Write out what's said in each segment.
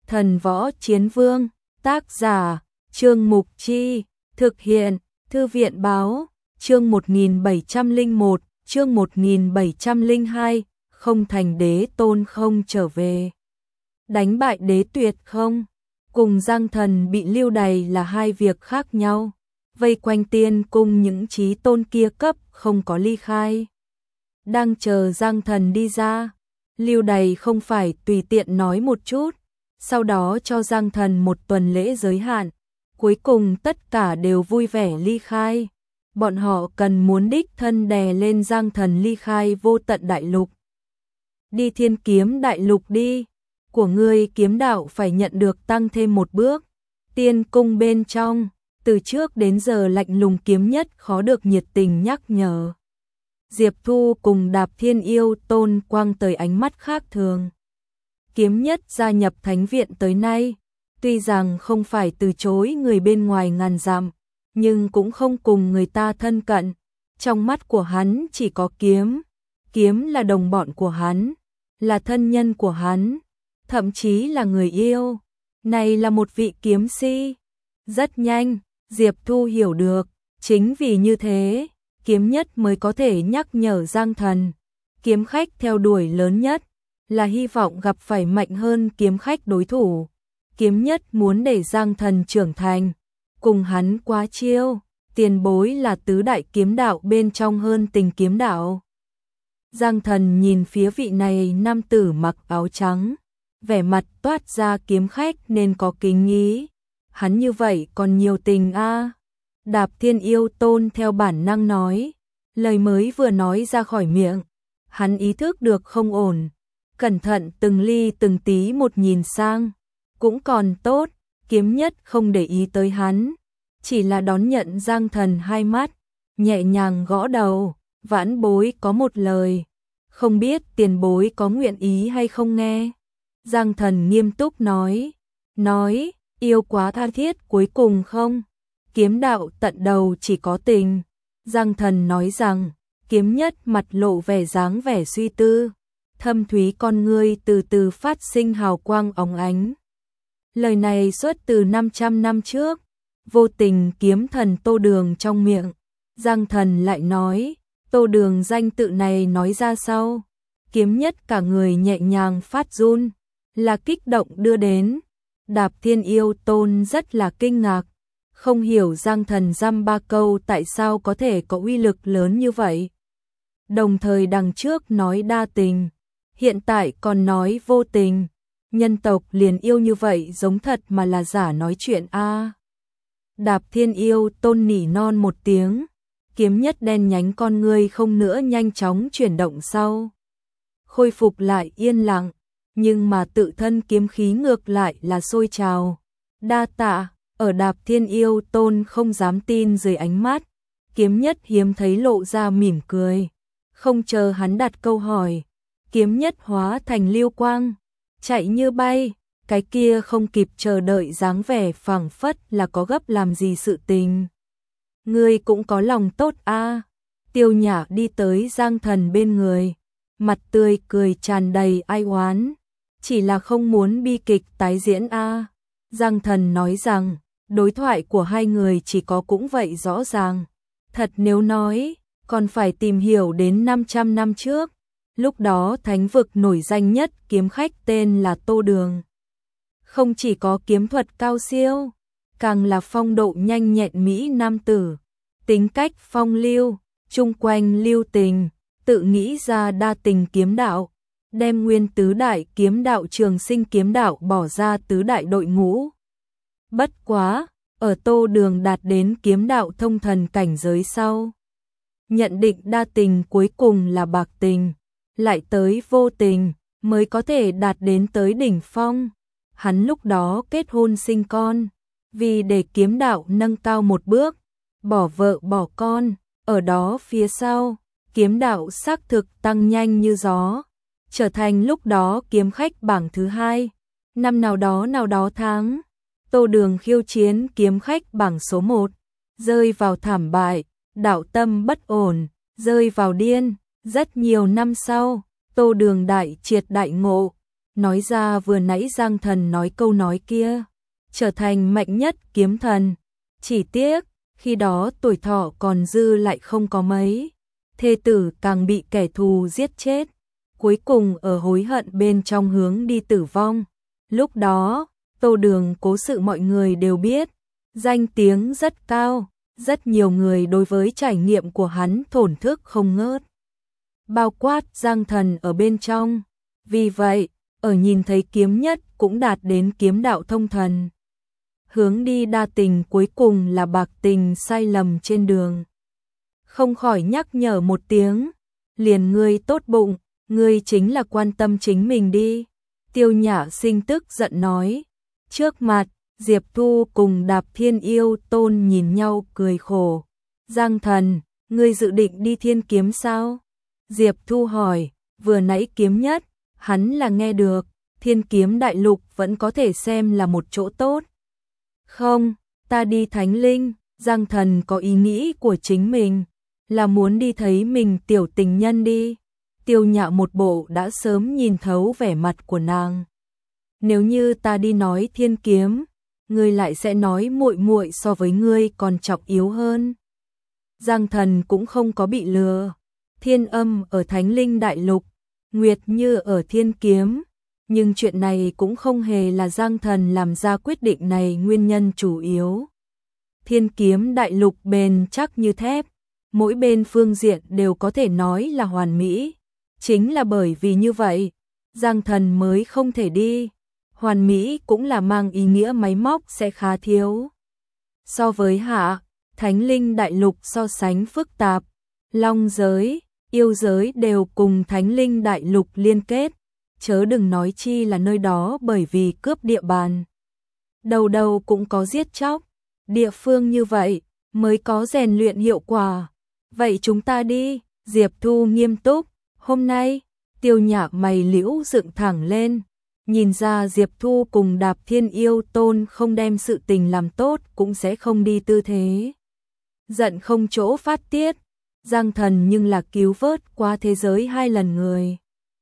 Thần Võ Chiến Vương, tác giả, Trương Mục Chi, thực hiện, Thư viện Báo, chương 1701, chương 1702, không thành đế tôn không trở về. Đánh bại đế tuyệt không? Cùng Giang Thần bị lưu đày là hai việc khác nhau. Vây quanh tiên cung những chí tôn kia cấp không có ly khai. Đang chờ Giang Thần đi ra, lưu đày không phải tùy tiện nói một chút, sau đó cho Giang Thần một tuần lễ giới hạn, cuối cùng tất cả đều vui vẻ ly khai. Bọn họ cần muốn đích thân đè lên Giang Thần ly khai vô tận đại lục. Đi Thiên Kiếm đại lục đi, của ngươi kiếm đạo phải nhận được tăng thêm một bước. Tiên cung bên trong, từ trước đến giờ lạnh lùng Kiếm Nhất khó được nhiệt tình nhắc nhở. Diệp Thu cùng Đạp Thiên Yêu Tôn quang tới ánh mắt khác thường. Kiếm Nhất gia nhập thánh viện tới nay, tuy rằng không phải từ chối người bên ngoài ngàn dặm, nhưng cũng không cùng người ta thân cận. Trong mắt của hắn chỉ có kiếm, kiếm là đồng bọn của hắn, là thân nhân của hắn, thậm chí là người yêu. Này là một vị kiếm si. Rất nhanh, Diệp Thu hiểu được, chính vì như thế, Kiếm Nhất mới có thể nhắc nhở Giang Thần. Kiếm khách theo đuổi lớn nhất là hy vọng gặp phải mạnh hơn kiếm khách đối thủ. Kiếm Nhất muốn để Giang Thần trưởng thành, cùng hắn quá chiêu, tiền bối là tứ đại kiếm đạo bên trong hơn tình kiếm đạo. Giang Thần nhìn phía vị này nam tử mặc áo trắng, vẻ mặt toát ra kiếm khách nên có kính ý. Hắn như vậy còn nhiều tình a. Đạp Thiên Yêu Tôn theo bản năng nói, lời mới vừa nói ra khỏi miệng, hắn ý thức được không ổn, cẩn thận từng ly từng tí một nhìn sang, cũng còn tốt, Kiếm Nhất không để ý tới hắn, chỉ là đón nhận Giang Thần hai mắt, nhẹ nhàng gõ đầu, vãn bối có một lời, không biết tiền bối có nguyện ý hay không nghe. Giang Thần nghiêm túc nói, yêu quá tha thiết cuối cùng không? Kiếm đạo tận đầu chỉ có tình. Giang Thần nói rằng, Kiếm Nhất mặt lộ vẻ dáng vẻ suy tư, thâm thúy con ngươi từ từ phát sinh hào quang óng ánh. Lời này xuất từ 500 năm trước, vô tình kiếm thần Tô Đường trong miệng. Giang Thần lại nói, Tô Đường danh tự này nói ra sau, Kiếm Nhất cả người nhẹ nhàng phát run, là kích động đưa đến. Đạp Thiên Yêu Tôn rất là kinh ngạc, không hiểu Giang Thần dăm ba câu tại sao có thể có uy lực lớn như vậy. Đồng thời đằng trước nói đa tình, hiện tại còn nói vô tình, nhân tộc liền yêu như vậy giống thật mà là giả nói chuyện a. Đạp Thiên Yêu Tôn nỉ non một tiếng, Kiếm Nhất đen nhánh con ngươi không nữa nhanh chóng chuyển động sau, khôi phục lại yên lặng, nhưng mà tự thân kiếm khí ngược lại là sôi trào. Đa tạ. Ở Đạp Thiên Yêu Tôn không dám tin dưới ánh mắt, Kiếm Nhất hiếm thấy lộ ra mỉm cười. Không chờ hắn đặt câu hỏi, Kiếm Nhất hóa thành lưu quang, chạy như bay, cái kia không kịp chờ đợi dáng vẻ phảng phất là có gấp làm gì sự tình. Ngươi cũng có lòng tốt a. Tiêu Nhã đi tới Giang Thần bên người, mặt tươi cười tràn đầy ai oán, chỉ là không muốn bi kịch tái diễn a. Giang Thần nói rằng, đối thoại của hai người chỉ có cũng vậy rõ ràng. Thật nếu nói, còn phải tìm hiểu đến 500 năm trước. Lúc đó thánh vực nổi danh nhất kiếm khách tên là Tô Đường. Không chỉ có kiếm thuật cao siêu, càng là phong độ nhanh nhẹn mỹ nam tử. Tính cách phong lưu, chung quanh lưu tình, tự nghĩ ra đa tình kiếm đạo. Đem nguyên tứ đại kiếm đạo Trường Sinh kiếm đạo bỏ ra tứ đại đội ngũ. Bất quá, ở Tô Đường đạt đến kiếm đạo thông thần cảnh giới sau, nhận định đa tình cuối cùng là bạc tình, lại tới vô tình mới có thể đạt đến tới đỉnh phong. Hắn lúc đó kết hôn sinh con, vì để kiếm đạo nâng cao một bước, bỏ vợ bỏ con, ở đó phía sau, kiếm đạo xác thực tăng nhanh như gió, trở thành lúc đó kiếm khách bảng thứ 2. Năm nào đó tháng, Tô Đường khiêu chiến kiếm khách bảng số 1, rơi vào thảm bại, đạo tâm bất ổn, rơi vào điên. Rất nhiều năm sau, Tô Đường đại triệt đại ngộ, nói ra vừa nãy Giang Thần nói câu nói kia, trở thành mạnh nhất kiếm thần. Chỉ tiếc, khi đó tuổi thọ còn dư lại không có mấy, thê tử càng bị kẻ thù giết chết, cuối cùng ở hối hận bên trong hướng đi tử vong. Lúc đó, Tô Đường cố sự mọi người đều biết, danh tiếng rất cao, rất nhiều người đối với trải nghiệm của hắn thổn thức không ngớt, bao quát Giang Thần ở bên trong. Vì vậy, ở nhìn thấy kiếm nhất cũng đạt đến kiếm đạo thông thần. Hướng đi đa tình cuối cùng là bạc tình sai lầm trên đường. Không khỏi nhắc nhở một tiếng, liền ngươi tốt bụng, ngươi chính là quan tâm chính mình đi. Tiêu Nhã Sinh tức giận nói. Trước mặt, Diệp Thu cùng Đạp Thiên Yêu Tôn nhìn nhau cười khổ. Giang Thần, ngươi dự định đi Thiên Kiếm sao? Diệp Thu hỏi, vừa nãy kiếm nhất, hắn là nghe được, Thiên Kiếm đại lục vẫn có thể xem là một chỗ tốt. Không, ta đi Thánh Linh. Giang Thần có ý nghĩ của chính mình, là muốn đi thấy mình tiểu tình nhân đi. Tiêu Nhã một bộ đã sớm nhìn thấu vẻ mặt của nàng. Nếu như ta đi nói Thiên Kiếm, ngươi lại sẽ nói muội muội so với ngươi còn trọng yếu hơn. Giang Thần cũng không có bị lừa. Thiên Âm ở Thánh Linh đại lục, Nguyệt Như ở Thiên Kiếm, nhưng chuyện này cũng không hề là Giang Thần làm ra quyết định này nguyên nhân chủ yếu. Thiên Kiếm đại lục bền chắc như thép, mỗi bên phương diện đều có thể nói là hoàn mỹ. Chính là bởi vì như vậy, Giang Thần mới không thể đi. Hoàn mỹ cũng là mang ý nghĩa máy móc sẽ khá thiếu. So với Hạ, Thánh Linh đại lục so sánh phức tạp, Long giới, yêu giới đều cùng Thánh Linh đại lục liên kết, chớ đừng nói chi là nơi đó bởi vì cướp địa bàn. Đầu đầu cũng có giết chóc, địa phương như vậy mới có rèn luyện hiệu quả. Vậy chúng ta đi. Diệp Thu nghiêm túc. Hôm nay, Tiêu Nhã mày liễu dựng thẳng lên, nhìn ra Diệp Thu cùng Đạp Thiên Yêu Tôn không đem sự tình làm tốt cũng sẽ không đi tư thế. Giận không chỗ phát tiết, Giang Thần nhưng là cứu vớt qua thế giới 2 lần người.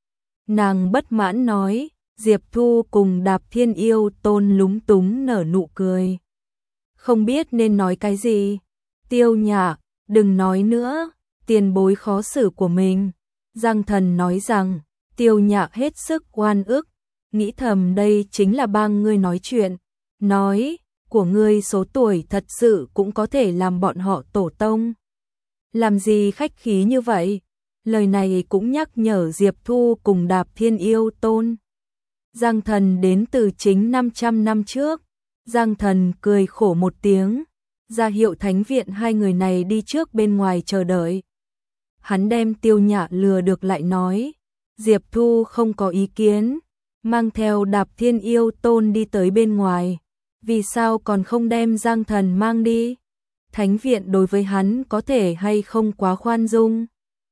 Nàng bất mãn nói, Diệp Thu cùng Đạp Thiên Yêu Tôn lúng túng nở nụ cười. Không biết nên nói cái gì. Tiêu Nhã, đừng nói nữa, tiền bối khó xử của mình. Giang Thần nói rằng, Tiêu Nhã hết sức oan ức, nghĩ thầm đây chính là bang ngươi nói chuyện. Nói, của ngươi số tuổi thật sự cũng có thể làm bọn họ tổ tông. Làm gì khách khí như vậy? Lời này cũng nhắc nhở Diệp Thu cùng Đạp Thiên Yêu Tôn. Giang Thần đến từ chính 500 năm trước. Giang Thần cười khổ một tiếng, ra hiệu Thánh Viện 2 người này đi trước bên ngoài chờ đợi. Hắn đem Tiêu Nhã lừa được lại nói, Diệp Thu không có ý kiến, mang theo Đạp Thiên Yêu Tôn đi tới bên ngoài. Vì sao còn không đem Giang Thần mang đi? Thánh Viện đối với hắn có thể hay không quá khoan dung?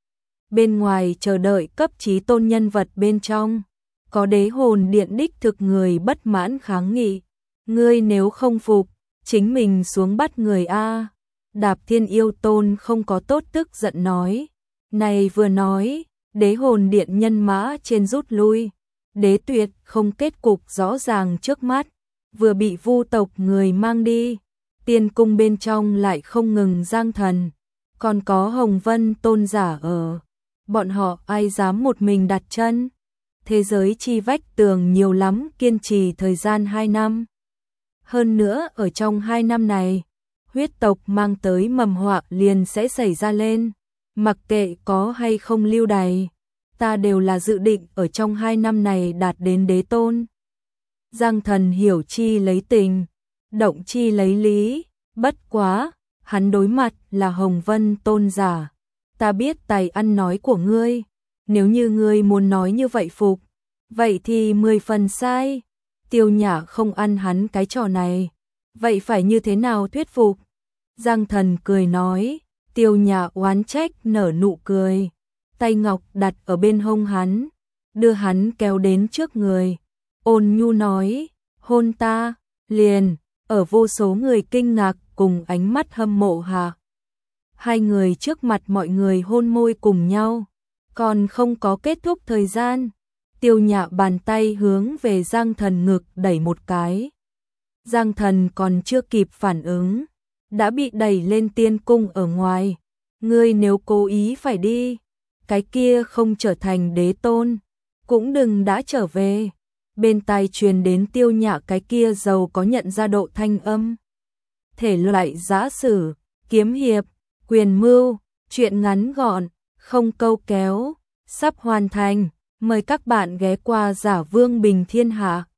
Bên ngoài chờ đợi cấp chí tôn nhân vật bên trong, có Đế Hồn Điện đích thực người bất mãn kháng nghị. Ngươi nếu không phục, chính mình xuống bắt người a. Đạp Thiên Yêu Tôn không có tốt tức giận nói. Này vừa nói, Đế Hồn Điện nhân mã trên rút lui. Đế Tuyệt không kết cục rõ ràng trước mắt, vừa bị Vu tộc người mang đi. Tiên cung bên trong lại không ngừng Giang Thần, còn có Hồng Vân Tôn giả ở. Bọn họ ai dám một mình đặt chân? Thế giới chi vách tường nhiều lắm, kiên trì thời gian 2 năm. Hơn nữa ở trong 2 năm này, huyết tộc mang tới mầm họa liền sẽ xảy ra lên. Mặc kệ có hay không lưu đày, ta đều là dự định ở trong 2 năm này đạt đến đế tôn. Giang Thần hiểu chi lấy tình, động chi lấy lý, bất quá, hắn đối mặt là Hồng Vân Tôn giả. Ta biết tài ăn nói của ngươi, nếu như ngươi muốn nói như vậy phục, vậy thì 10 phần sai. Tiêu Nhã không ăn hắn cái trò này, vậy phải như thế nào thuyết phục? Giang Thần cười nói. Tiêu Nhã oán trách nở nụ cười, tay ngọc đặt ở bên hông hắn, đưa hắn kéo đến trước người, ôn nhu nói, hôn ta. Liền, ở vô số người kinh ngạc cùng ánh mắt hâm mộ hạ, 2 người trước mặt mọi người hôn môi cùng nhau, còn không có kết thúc thời gian, Tiêu Nhạ bàn tay hướng về Giang Thần ngực đẩy một cái. Giang Thần còn chưa kịp phản ứng, đã bị đẩy lên tiên cung ở ngoài. Ngươi nếu cố ý phải đi, cái kia không trở thành đế tôn, cũng đừng đã trở về. Bên tai truyền đến Tiêu Nhạ cái kia giàu có nhận ra độ thanh âm. Thể loại giã sử, kiếm hiệp, quyền mưu, truyện ngắn gọn, không câu kéo, sắp hoàn thành. Mời các bạn ghé qua Giả Vương Bình Thiên Hạ.